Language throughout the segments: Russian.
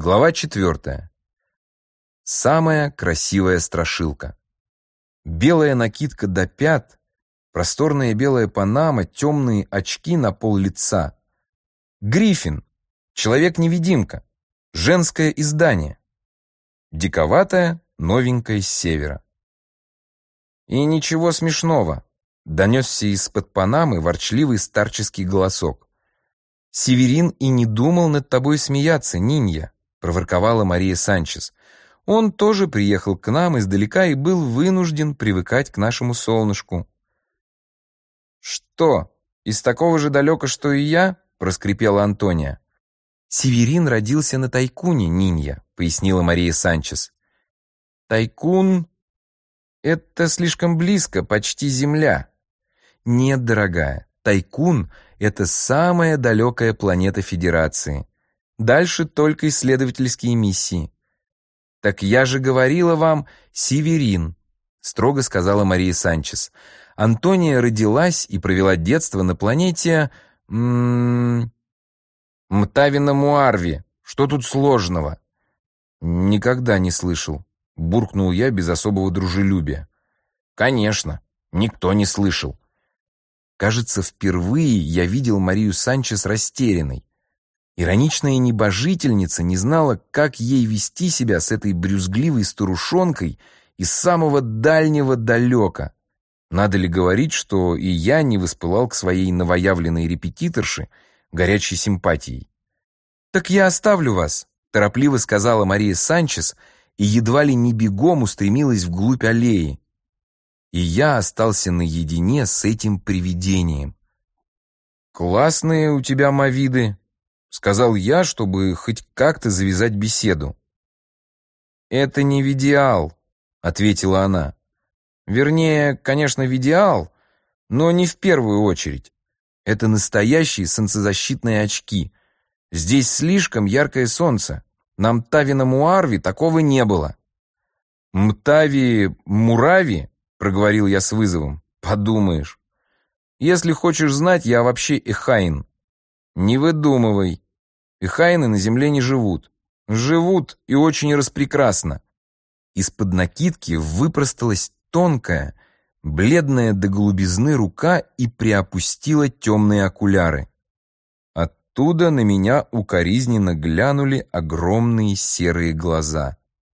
Глава 4. Самая красивая страшилка. Белая накидка до пят, просторная белая панама, темные очки на пол лица. Гриффин, человек-невидимка, женское издание. Диковатая, новенькая с севера. И ничего смешного, донесся из-под панамы ворчливый старческий голосок. «Северин и не думал над тобой смеяться, Нинья», — проворковала Мария Санчес. «Он тоже приехал к нам издалека и был вынужден привыкать к нашему солнышку». «Что, из такого же далека, что и я?» — проскрипела Антония. «Северин родился на Тайкуне, Нинья», — пояснила Мария Санчес. «Тайкун — это слишком близко, почти земля». «Нет, дорогая, Тайкун — это самая далекая планета Федерации. Дальше только исследовательские миссии». «Так я же говорила вам, Северин», — строго сказала Мария Санчес. «Антония родилась и провела детство на планете... Мтавина-Муарви. Что тут сложного?» «Никогда не слышал», — буркнул я без особого дружелюбия. «Конечно, никто не слышал». Кажется, впервые я видел Марию Санчес растерянной. Ироничная небожительница не знала, как ей вести себя с этой брюзгливой старушонкой из самого дальнего далека. Надо ли говорить, что и я не воспылал к своей новоявленной репетиторше горячей симпатией? «Так я оставлю вас», — торопливо сказала Мария Санчес и едва ли не бегом устремилась вглубь аллеи. И я остался наедине с этим привидением. «Классные у тебя мавиды», — сказал я, чтобы хоть как-то завязать беседу. «Это не видеал», — ответила она. «Вернее, конечно, видеал, но не в первую очередь. Это настоящие солнцезащитные очки. Здесь слишком яркое солнце. На Мтавина-Муарви такого не было». «Мтави-Мурави?» — проговорил я с вызовом. «Подумаешь. Если хочешь знать, я вообще эхайн». «Не выдумывай. Эхайны на земле не живут. Живут и очень распрекрасно». Из-под накидки выпросталась тонкая, бледная до голубизны рука и приопустила темные окуляры. Оттуда на меня укоризненно глянули огромные серые глаза.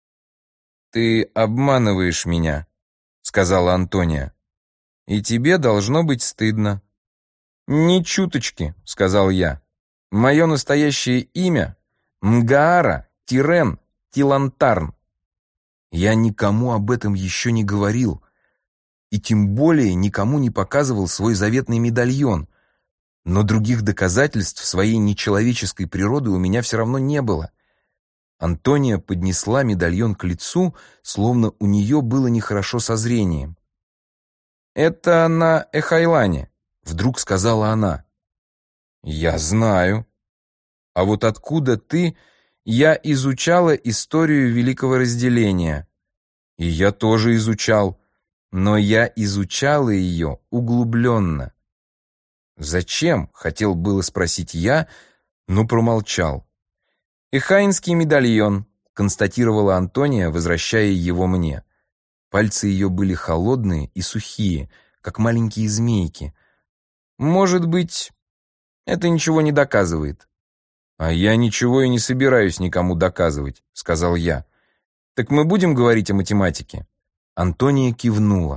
«Ты обманываешь меня», — сказала Антония. «И тебе должно быть стыдно». «Ни чуточки», — сказал я. «Мое настоящее имя — Мгаара Тирен Тилантарн». Я никому об этом еще не говорил, и тем более никому не показывал свой заветный медальон, но других доказательств своей нечеловеческой природы у меня все равно не было. Антония поднесла медальон к лицу, словно у нее было нехорошо со зрением. «Это на Эхайлане», — вдруг сказала она. «Я знаю. А вот откуда ты...» «Я изучала историю Великого Разделения». «И я тоже изучал, но я изучала ее углубленно». «Зачем?» — хотел было спросить я, но промолчал. «Эхайнский медальон», — констатировала Антония, возвращая его мне. Пальцы ее были холодные и сухие, как маленькие змейки. «Может быть, это ничего не доказывает». «А я ничего и не собираюсь никому доказывать», — сказал я. «Так мы будем говорить о математике?» Антония кивнула.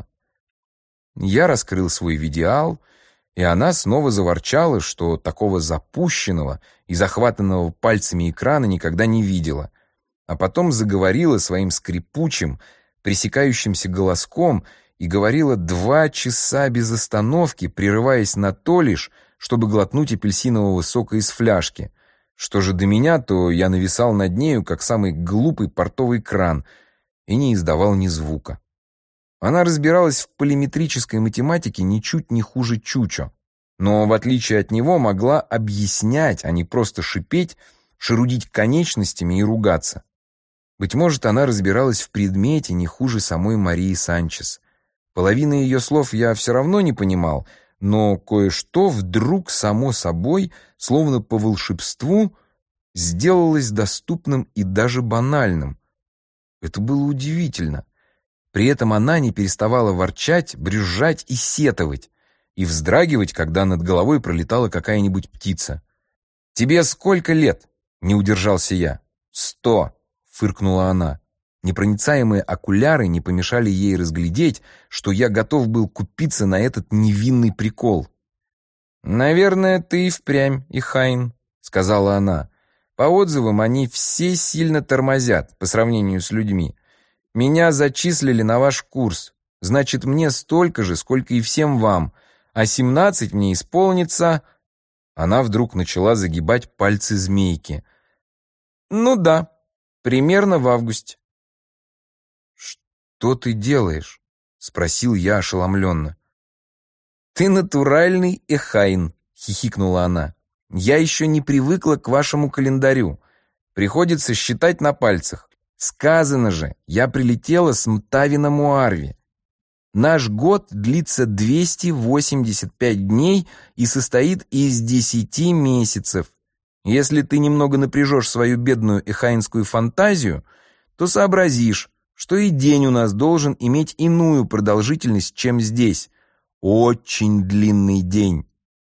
Я раскрыл свой видеал, и она снова заворчала, что такого запущенного и захватанного пальцами экрана никогда не видела, а потом заговорила своим скрипучим, пресекающимся голоском и говорила 2 часа без остановки, прерываясь на то лишь, чтобы глотнуть апельсинового сока из фляжки. Что же до меня, то я нависал над нею, как самый глупый портовый кран, и не издавал ни звука. Она разбиралась в полиметрической математике ничуть не хуже Чучо, но, в отличие от него, могла объяснять, а не просто шипеть, шарудить конечностями и ругаться. Быть может, она разбиралась в предмете не хуже самой Марии Санчес. Половины ее слов я все равно не понимал, но кое-что вдруг само собой, словно по волшебству, сделалось доступным и даже банальным. Это было удивительно. При этом она не переставала ворчать, брюзжать и сетовать, и вздрагивать, когда над головой пролетала какая-нибудь птица. «Тебе сколько лет?» — не удержался я. «100», — фыркнула она. Непроницаемые окуляры не помешали ей разглядеть, что я готов был купиться на этот невинный прикол. «Наверное, ты и впрямь, Ихайн», — сказала она. «По отзывам они все сильно тормозят по сравнению с людьми. Меня зачислили на ваш курс. Значит, мне столько же, сколько и всем вам. А 17 мне исполнится...» Она вдруг начала загибать пальцы змейки. «Ну да, примерно в августе». «Что ты делаешь?» — спросил я ошеломленно. «Ты натуральный Эхайн», — хихикнула она. «Я еще не привыкла к вашему календарю. Приходится считать на пальцах. Сказано же, я прилетела с Мтави на Муарви. Наш год длится 285 дней и состоит из 10 месяцев. Если ты немного напряжешь свою бедную эхайнскую фантазию, то сообразишь, что и день у нас должен иметь иную продолжительность, чем здесь. Очень длинный день.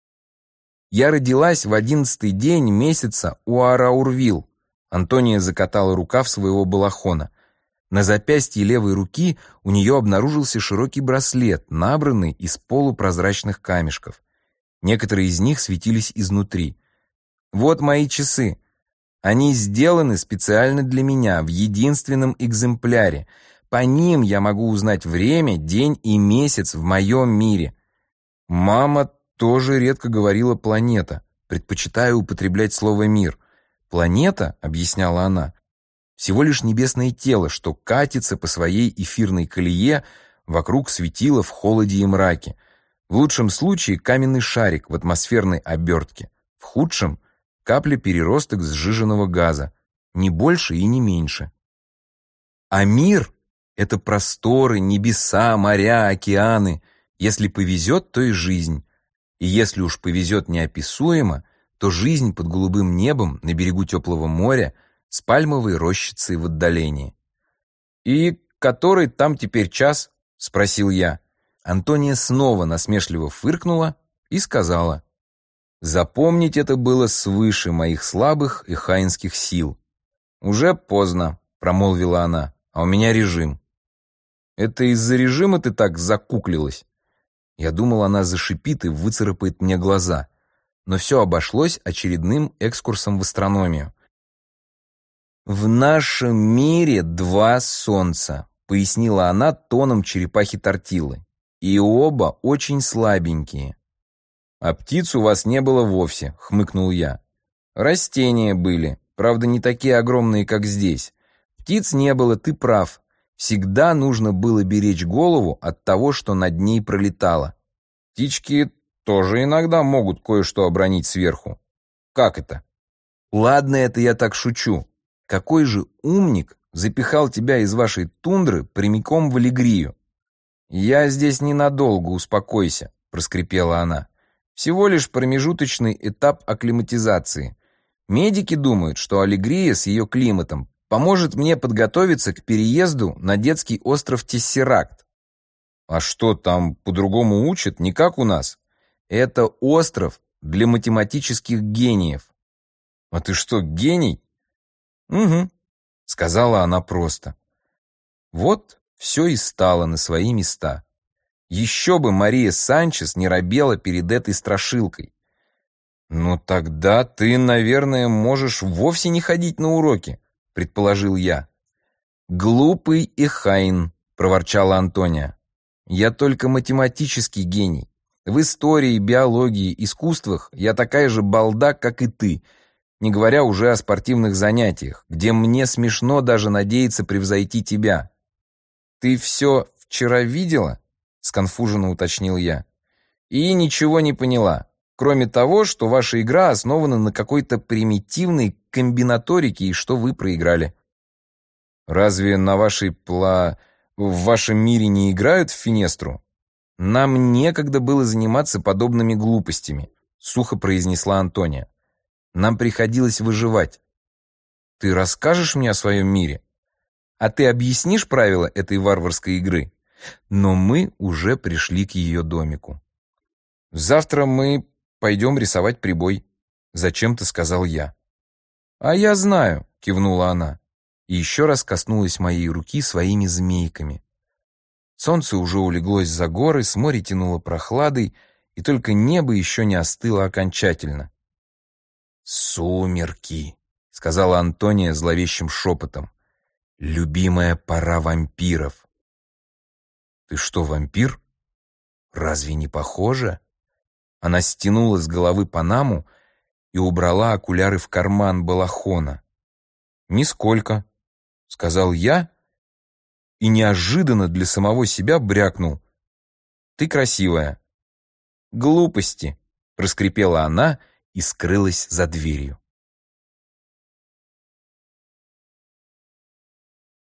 Я родилась в 11-й день месяца Уараурвил. Антония закатала рукав своего балахона. На запястье левой руки у нее обнаружился широкий браслет, набранный из полупрозрачных камешков. Некоторые из них светились изнутри. Вот мои часы. Они сделаны специально для меня, в единственном экземпляре. По ним я могу узнать время, день и месяц в моем мире. Мама тоже редко говорила «планета», предпочитая употреблять слово «мир». «Планета», — объясняла она, — всего лишь небесное тело, что катится по своей эфирной колее вокруг светила в холоде и мраке. В лучшем случае каменный шарик в атмосферной обертке, в худшем — капля переросток сжиженного газа, не больше и не меньше. А мир — это просторы, небеса, моря, океаны. Если повезет, то и жизнь. И если уж повезет неописуемо, то жизнь под голубым небом на берегу теплого моря с пальмовой рощицей в отдалении. «И который там теперь час?» — спросил я. Антония снова насмешливо фыркнула и сказала: «Запомнить это было свыше моих слабых эхайнских сил». «Уже поздно», — промолвила она, — «а у меня режим». «Это из-за режима ты так закуклилась?» Я думал, она зашипит и выцарапает мне глаза, но все обошлось очередным экскурсом в астрономию. «В нашем мире 2 солнца», — пояснила она тоном черепахи-тортилы, «и оба очень слабенькие». «А птиц у вас не было вовсе», — хмыкнул я. «Растения были, правда, не такие огромные, как здесь. Птиц не было, ты прав. Всегда нужно было беречь голову от того, что над ней пролетало. Птички тоже иногда могут кое-что обронить сверху. Как это?» «Ладно, это я так шучу. Какой же умник запихал тебя из вашей тундры прямиком в Алегрию?» «Я здесь ненадолго, успокойся», — проскрипела она. «Всего лишь промежуточный этап акклиматизации. Медики думают, что Алегрия с ее климатом поможет мне подготовиться к переезду на детский остров Тессеракт». «А что, там по-другому учат? Не как у нас?» «Это остров для математических гениев». «А ты что, гений?» «Угу», — сказала она просто. Вот все и стало на свои места. Еще бы Мария Санчес не робела перед этой страшилкой. «Ну тогда ты, наверное, можешь вовсе не ходить на уроки», — предположил я. «Глупый Эхайн», — проворчала Антония. «Я только математический гений. В истории, биологии, искусствах я такая же балда, как и ты, не говоря уже о спортивных занятиях, где мне смешно даже надеяться превзойти тебя». «Ты все вчера видела?» — сконфуженно уточнил я. «И ничего не поняла, кроме того, что ваша игра основана на какой-то примитивной комбинаторике и что вы проиграли». «Разве на в вашем мире не играют в Финестру?» «Нам некогда было заниматься подобными глупостями», — сухо произнесла Антония. «Нам приходилось выживать. Ты расскажешь мне о своем мире? А ты объяснишь правила этой варварской игры? Но мы уже пришли к ее домику. Завтра мы пойдем рисовать прибой, зачем-то сказал я. А я знаю, кивнула она и еще раз коснулась моей руки своими змейками. Солнце уже улеглось за горы, с моря тянуло прохладой, и только небо еще не остыло окончательно. «Сумерки», — сказала Антония зловещим шепотом. «Любимая пора вампиров». «Ты что, вампир? Разве не похоже?» Она стянула с головы панаму и убрала окуляры в карман балахона. «Нисколько», — сказал я, и неожиданно для самого себя брякнул. «Ты красивая». «Глупости», — проскрипела она и скрылась за дверью.